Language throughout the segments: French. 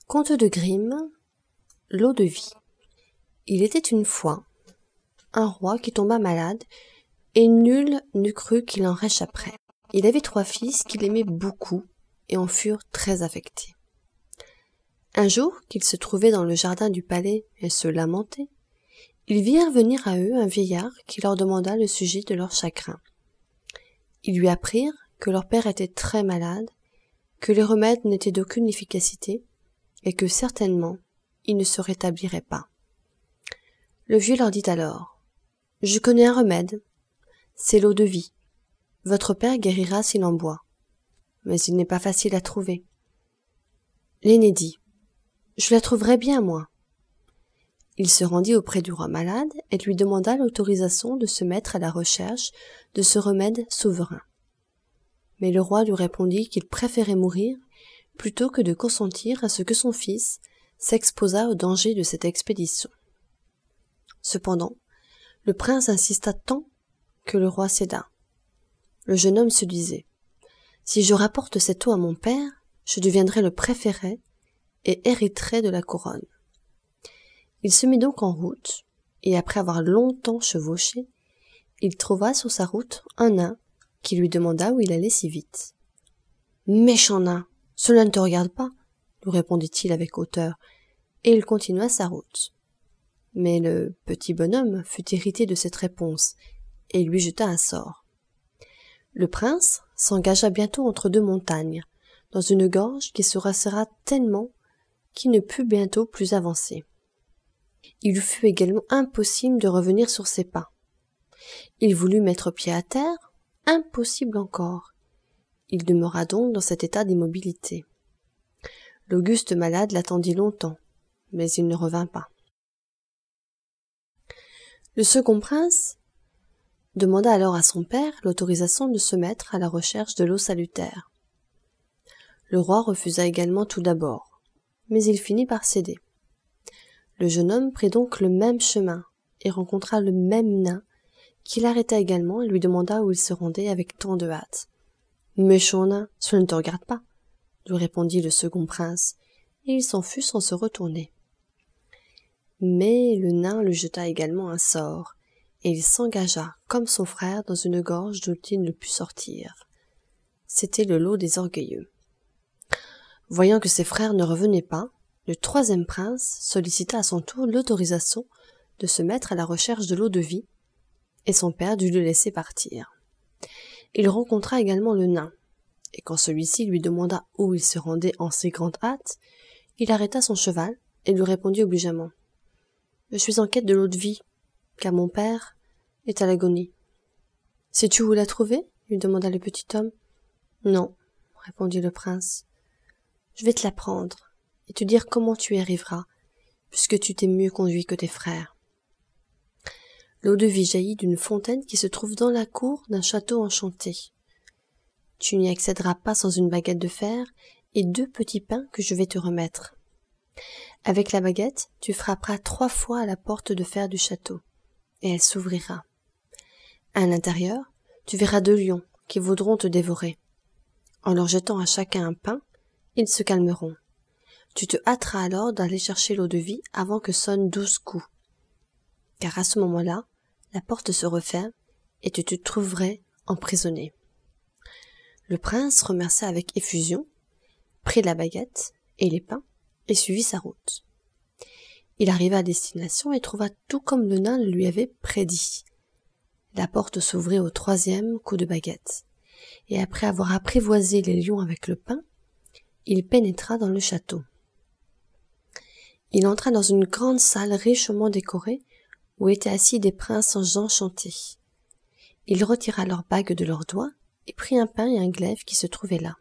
Conte de Grimm, l'eau de vie. Il était une fois un roi qui tomba malade, et nul n'eût cru qu'il en réchapperait. Il avait 3 fils qu'il aimait beaucoup, et en furent très affectés. Un jour qu'ils se trouvaient dans le jardin du palais et se lamentaient, ils virent venir à eux un vieillard qui leur demanda le sujet de leur chagrin. Ils lui apprirent que leur père était très malade, que les remèdes n'étaient d'aucune efficacité, et que certainement il ne se rétablirait pas. Le vieux leur dit alors : « Je connais un remède, c'est l'eau de vie. Votre père guérira s'il en boit, mais il n'est pas facile à trouver. » L'aîné dit : « Je la trouverai bien, moi. » Il se rendit auprès du roi malade et lui demanda l'autorisation de se mettre à la recherche de ce remède souverain. Mais le roi lui répondit qu'il préférait mourir plutôt que de consentir à ce que son fils s'exposât au danger de cette expédition. Cependant, le prince insista tant que le roi céda. Le jeune homme se disait : « Si je rapporte cette eau à mon père, je deviendrai le préféré et hériterai de la couronne. » Il se mit donc en route, et après avoir longtemps chevauché, il trouva sur sa route un nain qui lui demanda où il allait si vite. « Méchant nain, cela ne te regarde pas, » lui répondit-il avec hauteur, et il continua sa route. Mais le petit bonhomme fut irrité de cette réponse, et lui jeta un sort. Le prince s'engagea bientôt entre 2 montagnes, dans une gorge qui se resserra tellement qu'il ne put bientôt plus avancer. Il lui fut également impossible de revenir sur ses pas. Il voulut mettre pied à terre, impossible encore. Il demeura donc dans cet état d'immobilité. L'auguste malade l'attendit longtemps, mais il ne revint pas. Le second prince demanda alors à son père l'autorisation de se mettre à la recherche de l'eau salutaire. Le roi refusa également tout d'abord, mais il finit par céder. Le jeune homme prit donc le même chemin et rencontra le même nain qui l'arrêta également et lui demanda où il se rendait avec tant de hâte. « Méchant nain, cela ne te regarde pas, » lui répondit le second prince, et il s'en fut sans se retourner. Mais le nain lui jeta également un sort, et il s'engagea, comme son frère, dans une gorge d'où il ne put sortir. C'était le lot des orgueilleux. Voyant que ses frères ne revenaient pas, le 3e prince sollicita à son tour l'autorisation de se mettre à la recherche de l'eau de vie, et son père dut le laisser partir. Il rencontra également le nain, et quand celui-ci lui demanda où il se rendait en si grande hâte, il arrêta son cheval et lui répondit obligeamment : « Je suis en quête de l'eau de vie, car mon père est à l'agonie. »« Sais-tu où la trouver ? » lui demanda le petit homme. « Non, » répondit le prince. « Je vais te l'apprendre et te dire comment tu y arriveras, puisque tu t'es mieux conduit que tes frères. » L'eau de vie jaillit d'une fontaine qui se trouve dans la cour d'un château enchanté. Tu n'y accéderas pas sans une baguette de fer et 2 petits pains que je vais te remettre. Avec la baguette, tu frapperas 3 fois à la porte de fer du château, et elle s'ouvrira. À l'intérieur, tu verras 2 lions qui voudront te dévorer. En leur jetant à chacun un pain, ils se calmeront. Tu te hâteras alors d'aller chercher l'eau de vie avant que sonnent 12 coups. Car à ce moment-là, la porte se referme et tu te trouverais emprisonné. Le prince remercia avec effusion, prit la baguette et les pains et suivit sa route. Il arriva à destination et trouva tout comme le nain le lui avait prédit. La porte s'ouvrit au 3e coup de baguette, et après avoir apprivoisé les lions avec le pain, il pénétra dans le château. Il entra dans une grande salle richement décorée où étaient assis des princes enchantés. Il retira leurs bagues de leurs doigts et prit un pain et un glaive qui se trouvaient là.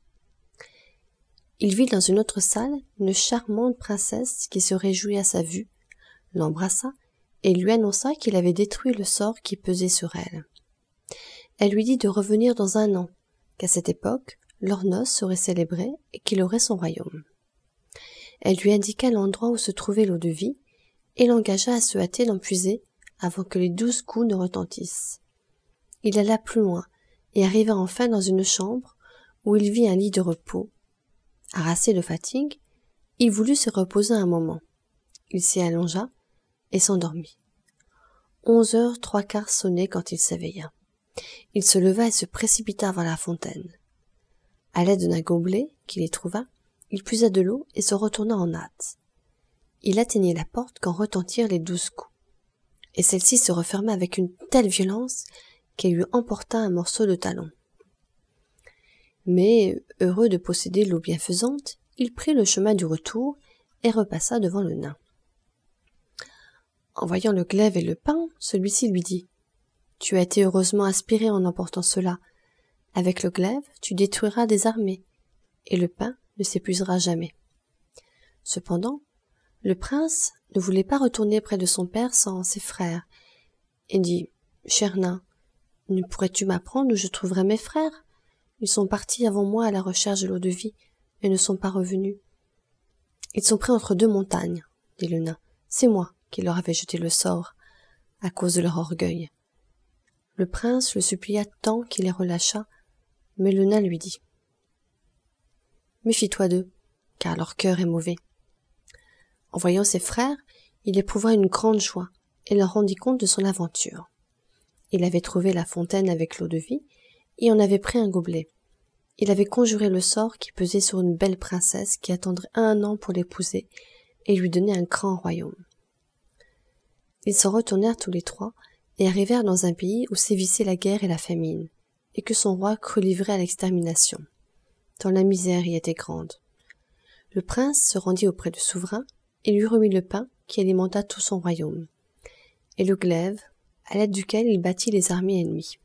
Il vit dans une autre salle une charmante princesse qui se réjouit à sa vue, l'embrassa et lui annonça qu'il avait détruit le sort qui pesait sur elle. Elle lui dit de revenir dans 1 an, qu'à cette époque, leurs noces seraient célébrées et qu'il aurait son royaume. Elle lui indiqua l'endroit où se trouvait l'eau de vie et l'engagea à se hâter d'en puiser avant que les 12 coups ne retentissent. Il alla plus loin et arriva enfin dans une chambre où il vit un lit de repos. Harassé de fatigue, Il voulut se reposer un moment. Il s'y allongea et s'endormit. 11h trois quarts sonnaient quand il s'éveilla. Il se leva et se précipita vers la fontaine. À l'aide d'un gobelet qu'il y trouva, il puisa de l'eau et se retourna en hâte. Il atteignit la porte quand retentirent les 12 coups, et celle-ci se referma avec une telle violence qu'elle lui emporta un morceau de talon. Mais, heureux de posséder l'eau bienfaisante, il prit le chemin du retour et repassa devant le nain. En voyant le glaive et le pain, celui-ci lui dit « Tu as été heureusement aspiré en emportant cela. Avec le glaive, tu détruiras des armées, et le pain ne s'épuisera jamais. » Cependant, le prince ne voulait pas retourner près de son père sans ses frères, et dit « Cher nain, ne pourrais-tu m'apprendre où je trouverai mes frères? Ils sont partis avant moi à la recherche de l'eau-de-vie, et ne sont pas revenus. »« Ils sont pris entre deux montagnes, » dit le nain. « C'est moi qui leur avais jeté le sort, à cause de leur orgueil. » Le prince le supplia tant qu'il les relâcha, mais le nain lui dit « Méfie-toi d'eux, car leur cœur est mauvais. » En voyant ses frères, il éprouva une grande joie et leur rendit compte de son aventure. Il avait trouvé la fontaine avec l'eau-de-vie et en avait pris un gobelet. Il avait conjuré le sort qui pesait sur une belle princesse qui attendrait 1 an pour l'épouser et lui donner un grand royaume. Ils s'en retournèrent tous les trois et arrivèrent dans un pays où sévissaient la guerre et la famine, et que son roi crut livré à l'extermination, tant la misère y était grande. Le prince se rendit auprès du souverain et lui remit le pain qui alimenta tout son royaume, et le glaive, à l'aide duquel il battit les armées ennemies.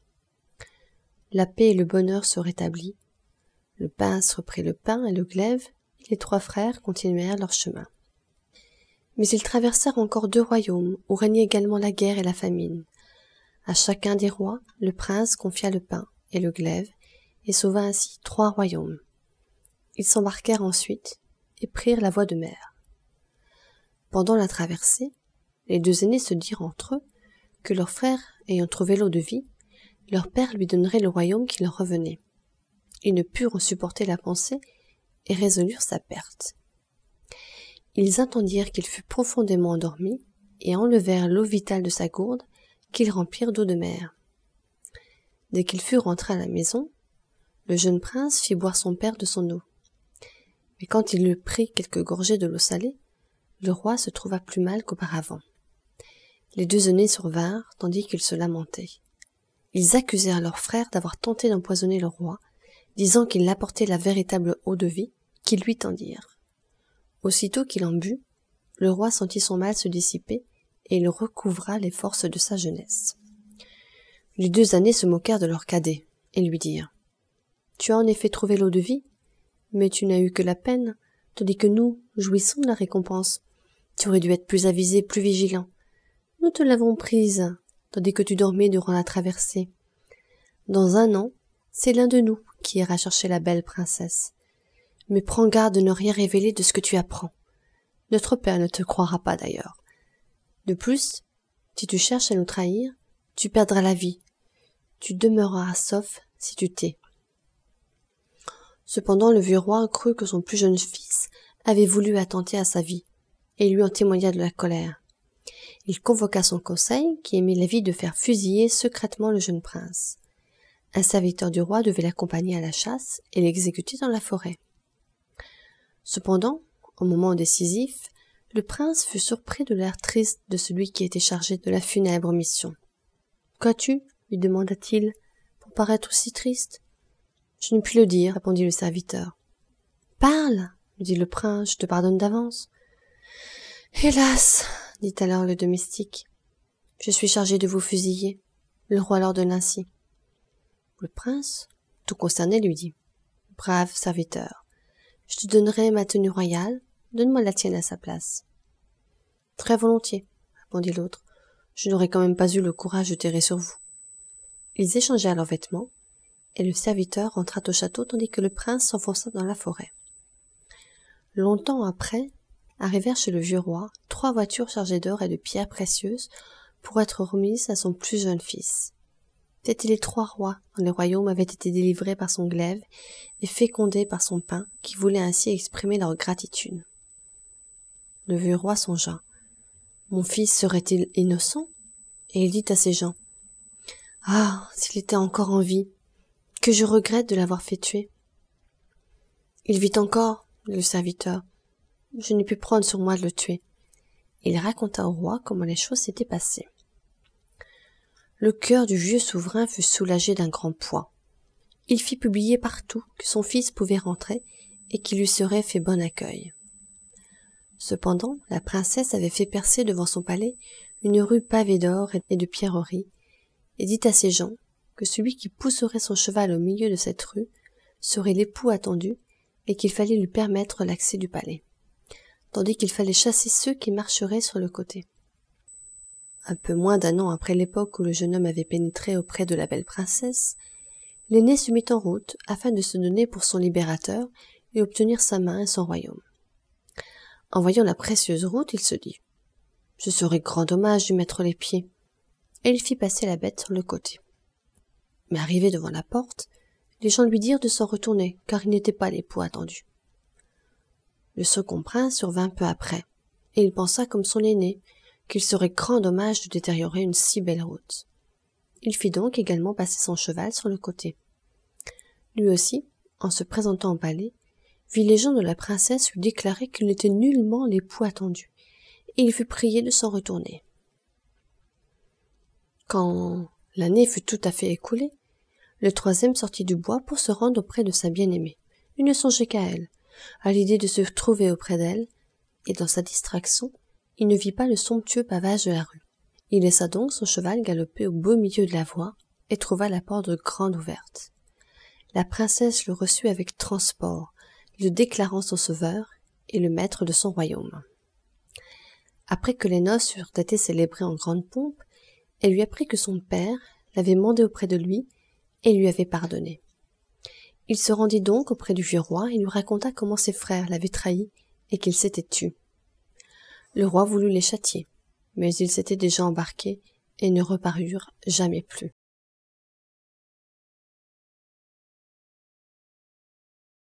La paix et le bonheur se rétablit. Le prince reprit le pain et le glaive, et les 3 frères continuèrent leur chemin. Mais ils traversèrent encore 2 royaumes, où régnait également la guerre et la famine. À chacun des rois, le prince confia le pain et le glaive, et sauva ainsi 3 royaumes. Ils s'embarquèrent ensuite, et prirent la voie de mer. Pendant la traversée, les 2 aînés se dirent entre eux que leur frère, ayant trouvé l'eau-de-vie, leur père lui donnerait le royaume qui leur revenait. Ils ne purent en supporter la pensée et résolurent sa perte. Ils attendirent qu'il fût profondément endormi et enlevèrent l'eau vitale de sa gourde qu'ils remplirent d'eau de mer. Dès qu'il fut rentré à la maison, le jeune prince fit boire son père de son eau. Mais quand il eut pris quelques gorgées de l'eau salée, le roi se trouva plus mal qu'auparavant. Les 2 aînés survinrent tandis qu'ils se lamentaient. Ils accusèrent leur frère d'avoir tenté d'empoisonner le roi, disant qu'il apportait la véritable eau-de-vie qu'ils lui tendirent. Aussitôt qu'il en but, le roi sentit son mal se dissiper et il recouvra les forces de sa jeunesse. Les 2 aînés se moquèrent de leur cadet et lui dirent « Tu as en effet trouvé l'eau-de-vie, mais tu n'as eu que la peine, tandis que nous jouissons de la récompense. Tu aurais dû être plus avisé, plus vigilant. Nous te l'avons prise, tandis que tu dormais durant la traversée. Dans 1 an, c'est l'un de nous qui ira chercher la belle princesse. Mais prends garde de ne rien révéler de ce que tu apprends. Notre père ne te croira pas d'ailleurs. De plus, si tu cherches à nous trahir, tu perdras la vie. Tu demeureras sauf si tu tais. » Cependant, le vieux roi crut que son plus jeune fils avait voulu attenter à sa vie, et lui en témoigna de la colère. Il convoqua son conseil, qui émit l'avis de faire fusiller secrètement le jeune prince. Un serviteur du roi devait l'accompagner à la chasse et l'exécuter dans la forêt. Cependant, au moment décisif, le prince fut surpris de l'air triste de celui qui était chargé de la funèbre mission. « Qu'as-tu » lui demanda-t-il, « pour paraître aussi triste ?»« Je ne puis le dire, » répondit le serviteur. « Parle » lui dit le prince, « je te pardonne d'avance. »« Hélas » dit alors le domestique, « je suis chargé de vous fusiller. » Le roi l'ordonne ainsi. Le prince, tout consterné, lui dit « Brave serviteur, je te donnerai ma tenue royale, donne-moi la tienne à sa place. »« Très volontiers, » répondit l'autre, « je n'aurais quand même pas eu le courage de tirer sur vous. » Ils échangèrent leurs vêtements, et le serviteur rentra au château tandis que le prince s'enfonça dans la forêt. Longtemps après, arrivèrent chez le vieux roi 3 voitures chargées d'or et de pierres précieuses pour être remises à son plus jeune fils. C'étaient les 3 rois dont les royaumes avaient été délivrés par son glaive et fécondés par son pain, qui voulaient ainsi exprimer leur gratitude. le vieux roi songea. Mon fils serait-il innocent? Et il dit à ses gens. Ah, s'il était encore en vie, que je regrette de l'avoir fait tuer. Il vit encore, dit le serviteur. Je n'ai pu prendre sur moi de le tuer. Il raconta au roi comment les choses s'étaient passées. Le cœur du vieux souverain fut soulagé d'un grand poids. Il fit publier partout que son fils pouvait rentrer et qu'il lui serait fait bon accueil. Cependant, la princesse avait fait percer devant son palais une rue pavée d'or et de pierreries, et dit à ses gens que celui qui pousserait son cheval au milieu de cette rue serait l'époux attendu et qu'il fallait lui permettre l'accès du palais, tandis qu'il fallait chasser ceux qui marcheraient sur le côté. Un peu moins d'un an après l'époque où le jeune homme avait pénétré auprès de la belle princesse, l'aîné se mit en route afin de se donner pour son libérateur et obtenir sa main et son royaume. En voyant la précieuse route, il se dit « Ce serait grand dommage d'y mettre les pieds », et il fit passer la bête sur le côté. Mais arrivé devant la porte, les gens lui dirent de s'en retourner, car il n'était pas l'époux attendu. Le second prince survint peu après, et il pensa comme son aîné qu'il serait grand dommage de détériorer une si belle route. Il fit donc également passer son cheval sur le côté. Lui aussi, en se présentant au palais, vit les gens de la princesse lui déclarer qu'il n'était nullement l'époux attendu, et il fut prié de s'en retourner. Quand l'année fut tout à fait écoulée, le troisième sortit du bois pour se rendre auprès de sa bien-aimée. Il ne songeait qu'à elle, à l'idée de se trouver auprès d'elle, et dans sa distraction, il ne vit pas le somptueux pavage de la rue. Il laissa donc son cheval galoper au beau milieu de la voie et trouva la porte grande ouverte. La princesse le reçut avec transport, le déclarant son sauveur et le maître de son royaume. Après que les noces eurent été célébrées en grande pompe, elle lui apprit que son père l'avait mandé auprès de lui et lui avait pardonné. Il se rendit donc auprès du vieux roi et lui raconta comment ses frères l'avaient trahi et qu'il s'était tu. Le roi voulut les châtier, mais ils s'étaient déjà embarqués et ne reparurent jamais plus.